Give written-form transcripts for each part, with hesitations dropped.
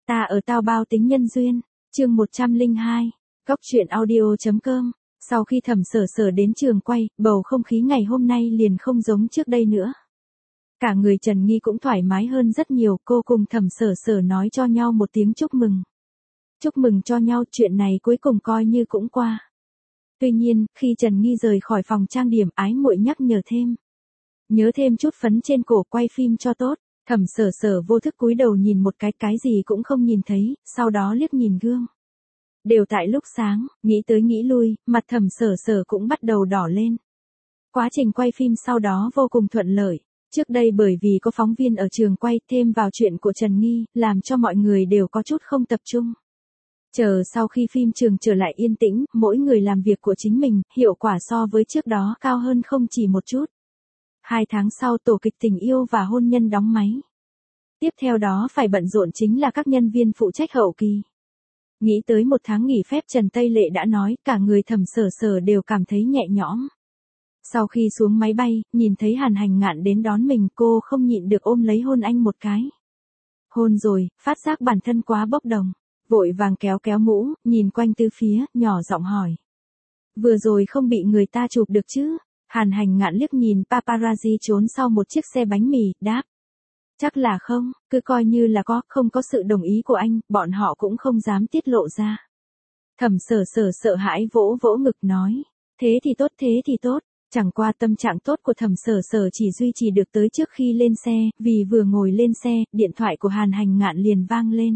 Ta ở tao bao tính nhân duyên, chương 102, Cóc truyện audio.com. Sau khi Thẩm Sở Sở đến trường quay, bầu không khí ngày hôm nay liền không giống trước đây nữa. Cả người Trần Nghi cũng thoải mái hơn rất nhiều, cô cùng Thẩm Sở Sở nói cho nhau một tiếng chúc mừng. Chúc mừng cho nhau, chuyện này cuối cùng coi như cũng qua. Tuy nhiên, khi Trần Nghi rời khỏi phòng trang điểm, ái muội nhắc nhở thêm. Nhớ thêm chút phấn trên cổ, quay phim cho tốt. Thẩm Sở Sở vô thức cúi đầu nhìn một cái gì cũng không nhìn thấy, sau đó liếc nhìn gương. Đều tại lúc sáng, nghĩ tới nghĩ lui, mặt Thẩm Sở Sở cũng bắt đầu đỏ lên. Quá trình quay phim sau đó vô cùng thuận lợi. Trước đây bởi vì có phóng viên ở trường quay, thêm vào chuyện của Trần Nghi, làm cho mọi người đều có chút không tập trung. Chờ sau khi phim trường trở lại yên tĩnh, mỗi người làm việc của chính mình, hiệu quả so với trước đó cao hơn không chỉ một chút. 2 tháng sau tổ kịch Tình Yêu và Hôn Nhân đóng máy. Tiếp theo đó phải bận rộn chính là các nhân viên phụ trách hậu kỳ. Nghĩ tới 1 tháng nghỉ phép, Trần Tây Lệ đã nói, cả người Thẩm Sở Sở đều cảm thấy nhẹ nhõm. Sau khi xuống máy bay, nhìn thấy Hàn Hành Ngạn đến đón mình, cô không nhịn được ôm lấy hôn anh một cái. Hôn rồi, phát giác bản thân quá bốc đồng, vội vàng kéo mũ, nhìn quanh tứ phía, nhỏ giọng hỏi. Vừa rồi không bị người ta chụp được chứ? Hàn Hành Ngạn liếc nhìn paparazzi trốn sau một chiếc xe bánh mì, đáp. Chắc là không, cứ coi như là có, không có sự đồng ý của anh, bọn họ cũng không dám tiết lộ ra. Thẩm Sở Sở sợ hãi vỗ ngực nói. Thế thì tốt. Chẳng qua tâm trạng tốt của Thẩm Sở Sở chỉ duy trì được tới trước khi lên xe, vì vừa ngồi lên xe, điện thoại của Hàn Hành Ngạn liền vang lên.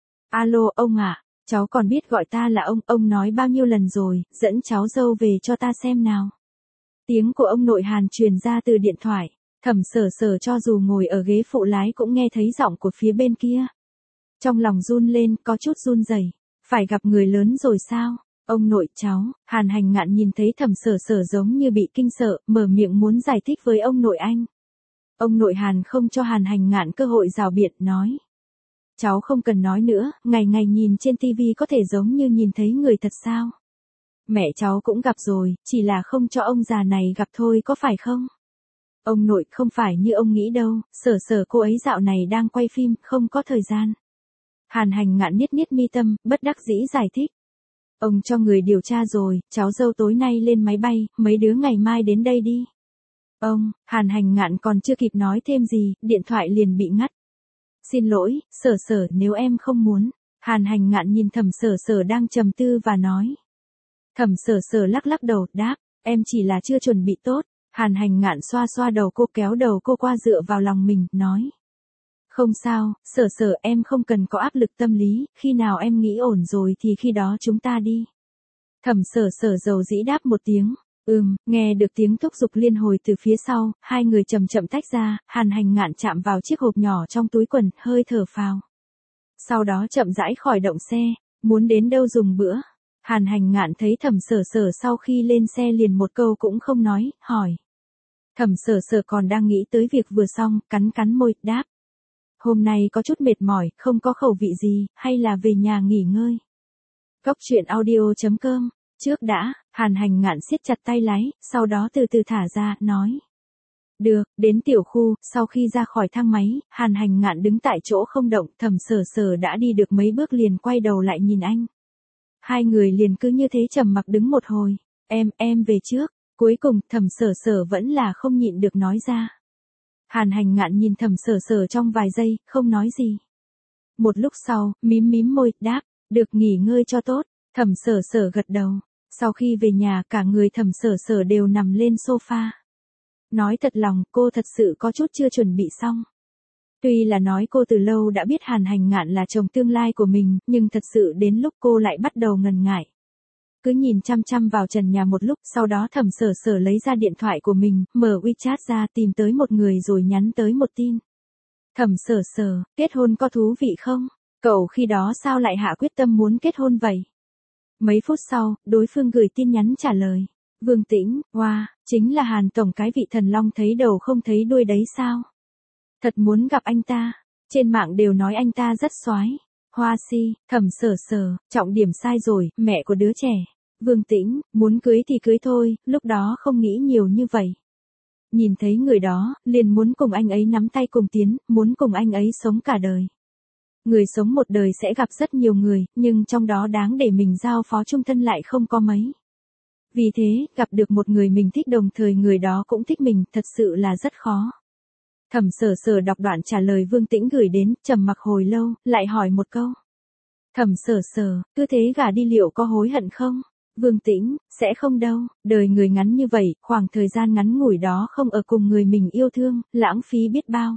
Alo, ông ạ, cháu còn biết gọi ta là ông nói bao nhiêu lần rồi, dẫn cháu dâu về cho ta xem nào. Tiếng của ông nội Hàn truyền ra từ điện thoại, Thẩm Sở Sở cho dù ngồi ở ghế phụ lái cũng nghe thấy giọng của phía bên kia. Trong lòng run lên, có chút run rẩy, phải gặp người lớn rồi sao? Ông nội cháu, Hàn Hành Ngạn nhìn thấy Thẩm Sở Sở giống như bị kinh sợ, mở miệng muốn giải thích với ông nội anh. Ông nội Hàn không cho Hàn Hành Ngạn cơ hội rào biện, nói. Cháu không cần nói nữa, ngày ngày nhìn trên tivi có thể giống như nhìn thấy người thật sao? Mẹ cháu cũng gặp rồi, chỉ là không cho ông già này gặp thôi, có phải không? Ông nội, không phải như ông nghĩ đâu, Sở Sở cô ấy dạo này đang quay phim, không có thời gian. Hàn Hành Ngạn niết mi tâm, bất đắc dĩ giải thích. Ông cho người điều tra rồi, cháu dâu tối nay lên máy bay, mấy đứa ngày mai đến đây đi. Ông, Hàn Hành Ngạn còn chưa kịp nói thêm gì, điện thoại liền bị ngắt. Xin lỗi, Sở Sở, nếu em không muốn. Hàn Hành Ngạn nhìn Thẩm Sở Sở đang trầm tư và nói. Thẩm Sở Sở lắc đầu, đáp, em chỉ là chưa chuẩn bị tốt. Hàn Hành Ngạn xoa đầu cô, kéo đầu cô qua dựa vào lòng mình, nói. Không sao, Sở Sở, em không cần có áp lực tâm lý, khi nào em nghĩ ổn rồi thì khi đó chúng ta đi. Thẩm Sở Sở dầu dĩ đáp một tiếng. Nghe được tiếng thúc giục liên hồi từ phía sau, hai người chậm tách ra, Hàn Hành Ngạn chạm vào chiếc hộp nhỏ trong túi quần, hơi thở phào. Sau đó chậm rãi khởi động xe, muốn đến đâu dùng bữa. Hàn Hành Ngạn thấy Thẩm Sở Sở sau khi lên xe liền một câu cũng không nói, hỏi. Thẩm Sở Sở còn đang nghĩ tới việc vừa xong, cắn môi, đáp. Hôm nay có chút mệt mỏi, không có khẩu vị gì, hay là về nhà nghỉ ngơi. Cóc truyện audio.com. Trước đã, Hàn Hành Ngạn siết chặt tay lái, sau đó từ từ thả ra, nói. Được, đến tiểu khu, sau khi ra khỏi thang máy, Hàn Hành Ngạn đứng tại chỗ không động, Thẩm Sở Sở đã đi được mấy bước liền quay đầu lại nhìn anh. Hai người liền cứ như thế trầm mặc đứng một hồi, em về trước, cuối cùng Thẩm Sở Sở vẫn là không nhịn được nói ra. Hàn Hành Ngạn nhìn Thẩm Sở Sở trong vài giây, không nói gì. Một lúc sau, mím môi, đáp, được nghỉ ngơi cho tốt. Thẩm Sở Sở gật đầu. Sau khi về nhà, cả người Thẩm Sở Sở đều nằm lên sofa. Nói thật lòng, cô thật sự có chút chưa chuẩn bị xong. Tuy là nói cô từ lâu đã biết Hàn Hành Ngạn là chồng tương lai của mình, nhưng thật sự đến lúc cô lại bắt đầu ngần ngại. Cứ nhìn chăm vào trần nhà một lúc, sau đó Thẩm Sở Sở lấy ra điện thoại của mình, mở WeChat ra, tìm tới một người rồi nhắn tới một tin. Thẩm Sở Sở, kết hôn có thú vị không? Cậu khi đó sao lại hạ quyết tâm muốn kết hôn vậy? Mấy phút sau, đối phương gửi tin nhắn trả lời. Vương Tĩnh, wow, chính là Hàn Tổng, cái vị thần long thấy đầu không thấy đuôi đấy sao? Thật muốn gặp anh ta. Trên mạng đều nói anh ta rất soái. Hoa si, Thẩm Sở Sở, trọng điểm sai rồi, mẹ của đứa trẻ. Vương Tĩnh, muốn cưới thì cưới thôi, lúc đó không nghĩ nhiều như vậy. Nhìn thấy người đó, liền muốn cùng anh ấy nắm tay cùng tiến, muốn cùng anh ấy sống cả đời. Người sống một đời sẽ gặp rất nhiều người, nhưng trong đó đáng để mình giao phó chung thân lại không có mấy. Vì thế, gặp được một người mình thích đồng thời người đó cũng thích mình, thật sự là rất khó. Thẩm Sở Sở đọc đoạn trả lời Vương Tĩnh gửi đến, trầm mặc hồi lâu, lại hỏi một câu. Thẩm Sở Sở, cứ thế gả đi liệu có hối hận không? Vương Tĩnh, sẽ không đâu, đời người ngắn như vậy, khoảng thời gian ngắn ngủi đó không ở cùng người mình yêu thương, lãng phí biết bao.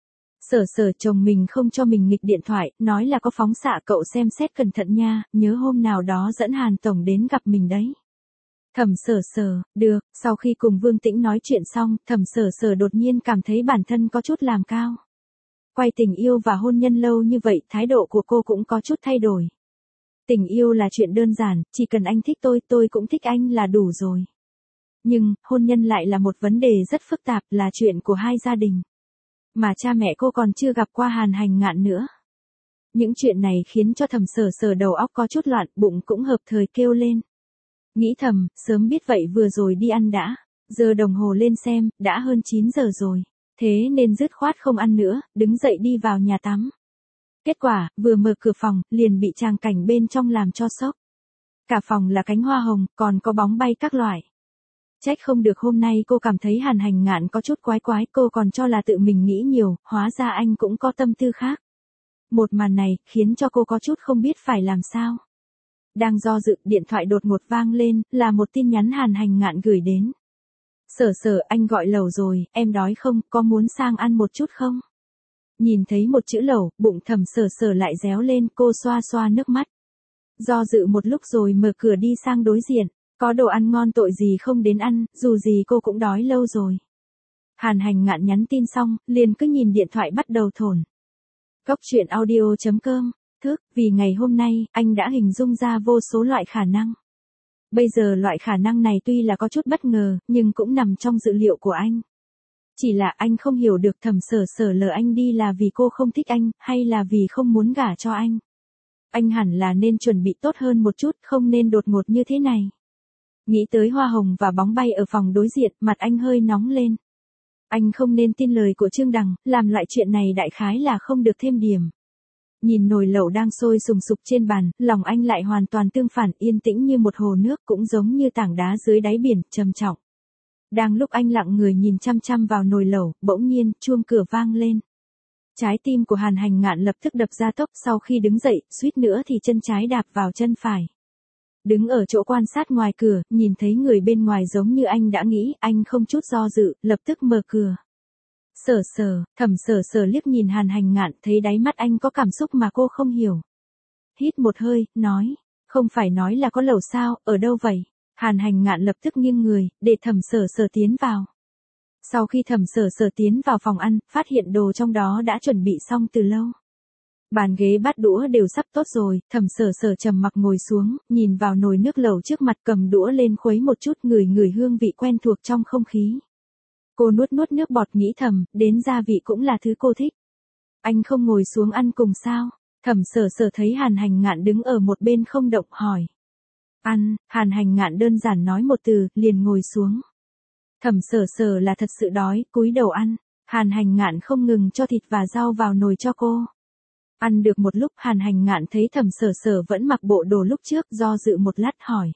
Sở Sở, chồng mình không cho mình nghịch điện thoại, nói là có phóng xạ, cậu xem xét cẩn thận nha, nhớ hôm nào đó dẫn Hàn Tổng đến gặp mình đấy. Thẩm Sở Sở, được. Sau khi cùng Vương Tĩnh nói chuyện xong, Thẩm Sở Sở đột nhiên cảm thấy bản thân có chút làm cao. Quay tình yêu và hôn nhân lâu như vậy, thái độ của cô cũng có chút thay đổi. Tình yêu là chuyện đơn giản, chỉ cần anh thích tôi cũng thích anh là đủ rồi. Nhưng, hôn nhân lại là một vấn đề rất phức tạp, là chuyện của hai gia đình. Mà cha mẹ cô còn chưa gặp qua Hàn Hành Ngạn nữa. Những chuyện này khiến cho Thẩm Sở Sở đầu óc có chút loạn, bụng cũng hợp thời kêu lên. Nghĩ thầm, sớm biết vậy vừa rồi đi ăn đã. Giờ đồng hồ lên xem, đã hơn 9 giờ rồi. Thế nên dứt khoát không ăn nữa, đứng dậy đi vào nhà tắm. Kết quả, vừa mở cửa phòng, liền bị tràng cảnh bên trong làm cho sốc. Cả phòng là cánh hoa hồng, còn có bóng bay các loại. Trách không được hôm nay cô cảm thấy Hàn Hành Ngạn có chút quái quái, cô còn cho là tự mình nghĩ nhiều, hóa ra anh cũng có tâm tư khác. Một màn này, khiến cho cô có chút không biết phải làm sao. Đang do dự, điện thoại đột ngột vang lên, là một tin nhắn Hàn Hành Ngạn gửi đến. Sở Sở, anh gọi lẩu rồi, em đói không, có muốn sang ăn một chút không? Nhìn thấy một chữ lẩu, bụng Thẩm Sở Sở lại réo lên, cô xoa xoa nước mắt. Do dự một lúc rồi mở cửa đi sang đối diện, có đồ ăn ngon tội gì không đến ăn, dù gì cô cũng đói lâu rồi. Hàn Hành Ngạn nhắn tin xong, liền cứ nhìn điện thoại bắt đầu thổn. Cốc truyện audio.com, vì ngày hôm nay, anh đã hình dung ra vô số loại khả năng. Bây giờ loại khả năng này tuy là có chút bất ngờ, nhưng cũng nằm trong dự liệu của anh. Chỉ là anh không hiểu được Thẩm Sở Sở lờ anh đi là vì cô không thích anh, hay là vì không muốn gả cho anh. Anh hẳn là nên chuẩn bị tốt hơn một chút, không nên đột ngột như thế này. Nghĩ tới hoa hồng và bóng bay ở phòng đối diện, mặt anh hơi nóng lên. Anh không nên tin lời của Trương Đằng, làm loại chuyện này đại khái là không được thêm điểm. Nhìn nồi lẩu đang sôi sùng sục trên bàn, lòng anh lại hoàn toàn tương phản, yên tĩnh như một hồ nước, cũng giống như tảng đá dưới đáy biển, trầm trọng. Đang lúc anh lặng người nhìn chăm chăm vào nồi lẩu, bỗng nhiên, chuông cửa vang lên. Trái tim của Hàn Hành Ngạn lập tức đập ra tốc, sau khi đứng dậy, suýt nữa thì chân trái đạp vào chân phải. Đứng ở chỗ quan sát ngoài cửa, nhìn thấy người bên ngoài giống như anh đã nghĩ, anh không chút do dự, lập tức mở cửa. Sở Sở, Thẩm Sở Sở liếc nhìn Hàn Hành Ngạn, thấy đáy mắt anh có cảm xúc mà cô không hiểu. Hít một hơi, nói, không phải nói là có lẩu sao, ở đâu vậy? Hàn Hành Ngạn lập tức nghiêng người, để Thẩm Sở Sở tiến vào. Sau khi Thẩm Sở Sở tiến vào phòng ăn, phát hiện đồ trong đó đã chuẩn bị xong từ lâu. Bàn ghế bát đũa đều sắp tốt rồi, Thẩm Sở Sở trầm mặc ngồi xuống, nhìn vào nồi nước lẩu trước mặt, cầm đũa lên khuấy một chút, ngửi hương vị quen thuộc trong không khí. Cô nuốt nước bọt, nghĩ thầm, đến gia vị cũng là thứ cô thích. Anh không ngồi xuống ăn cùng sao? Thẩm Sở Sở thấy Hàn Hành Ngạn đứng ở một bên không động, hỏi. Ăn, Hàn Hành Ngạn đơn giản nói một từ, liền ngồi xuống. Thẩm Sở Sở là thật sự đói, cúi đầu ăn. Hàn Hành Ngạn không ngừng cho thịt và rau vào nồi cho cô. Ăn được một lúc, Hàn Hành Ngạn thấy Thẩm Sở Sở vẫn mặc bộ đồ lúc trước, do dự một lát hỏi.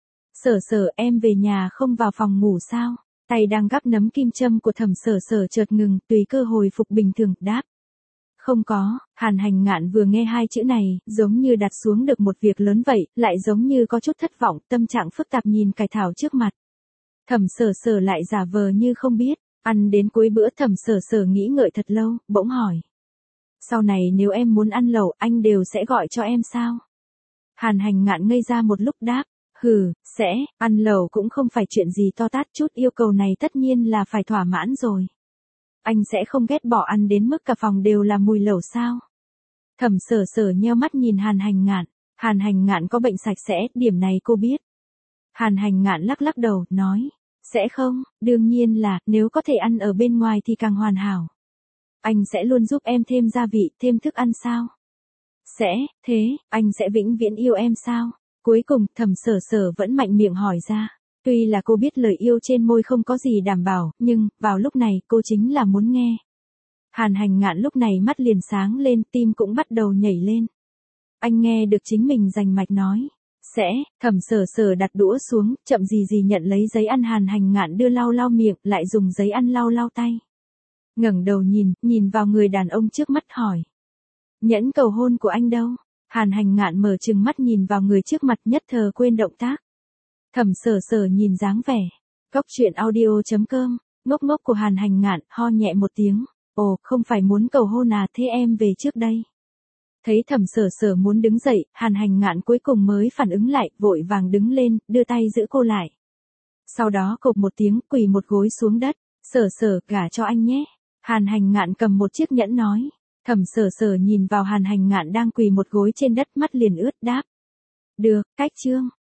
Sở Sở, em về nhà không vào phòng ngủ sao? Tay đang gắp nấm kim châm của Thẩm Sở Sở chợt ngừng, tùy cơ hồi phục bình thường, đáp. Không có. Hàn Hành Ngạn vừa nghe hai chữ này, giống như đặt xuống được một việc lớn vậy, lại giống như có chút thất vọng, tâm trạng phức tạp nhìn cải thảo trước mặt. Thẩm Sở Sở lại giả vờ như không biết. Ăn đến cuối bữa, Thẩm Sở Sở nghĩ ngợi thật lâu, bỗng hỏi. Sau này nếu em muốn ăn lẩu, anh đều sẽ gọi cho em sao? Hàn Hành Ngạn ngây ra một lúc, đáp. Sẽ, ăn lẩu cũng không phải chuyện gì to tát, chút yêu cầu này tất nhiên là phải thỏa mãn rồi. Anh sẽ không ghét bỏ ăn đến mức cả phòng đều là mùi lẩu sao? Thẩm Sở Sở nheo mắt nhìn Hàn Hành Ngạn. Hàn Hành Ngạn có bệnh sạch sẽ, điểm này cô biết. Hàn Hành Ngạn lắc lắc đầu, nói. Sẽ không, đương nhiên là, nếu có thể ăn ở bên ngoài thì càng hoàn hảo. Anh sẽ luôn giúp em thêm gia vị, thêm thức ăn sao? Sẽ, thế, anh sẽ vĩnh viễn yêu em sao? Cuối cùng, Thẩm Sở Sở vẫn mạnh miệng hỏi ra. Tuy là cô biết lời yêu trên môi không có gì đảm bảo, nhưng, vào lúc này, cô chính là muốn nghe. Hàn Hành Ngạn lúc này mắt liền sáng lên, tim cũng bắt đầu nhảy lên. Anh nghe được chính mình rành mạch nói. Sẽ, Thẩm Sở Sở đặt đũa xuống, chậm gì gì nhận lấy giấy ăn. Hàn Hành Ngạn đưa lau lau miệng, lại dùng giấy ăn lau lau tay. Ngẩng đầu nhìn vào người đàn ông trước mắt hỏi. Nhẫn cầu hôn của anh đâu? Hàn Hành Ngạn mở trừng mắt nhìn vào người trước mặt, nhất thời quên động tác. Thẩm Sở Sở nhìn dáng vẻ. Cóc truyện audio.com, ngốc ngốc của Hàn Hành Ngạn, ho nhẹ một tiếng. Ồ, không phải muốn cầu hôn à, thế em về trước đây. Thấy Thẩm Sở Sở muốn đứng dậy, Hàn Hành Ngạn cuối cùng mới phản ứng lại, vội vàng đứng lên, đưa tay giữ cô lại. Sau đó cộp một tiếng, quỳ một gối xuống đất. Sở Sở, gả cho anh nhé. Hàn Hành Ngạn cầm một chiếc nhẫn nói. Thẩm Sở Sở nhìn vào Hàn Hành Ngạn đang quỳ một gối trên đất, mắt liền ướt, đáp. Được, cách chương.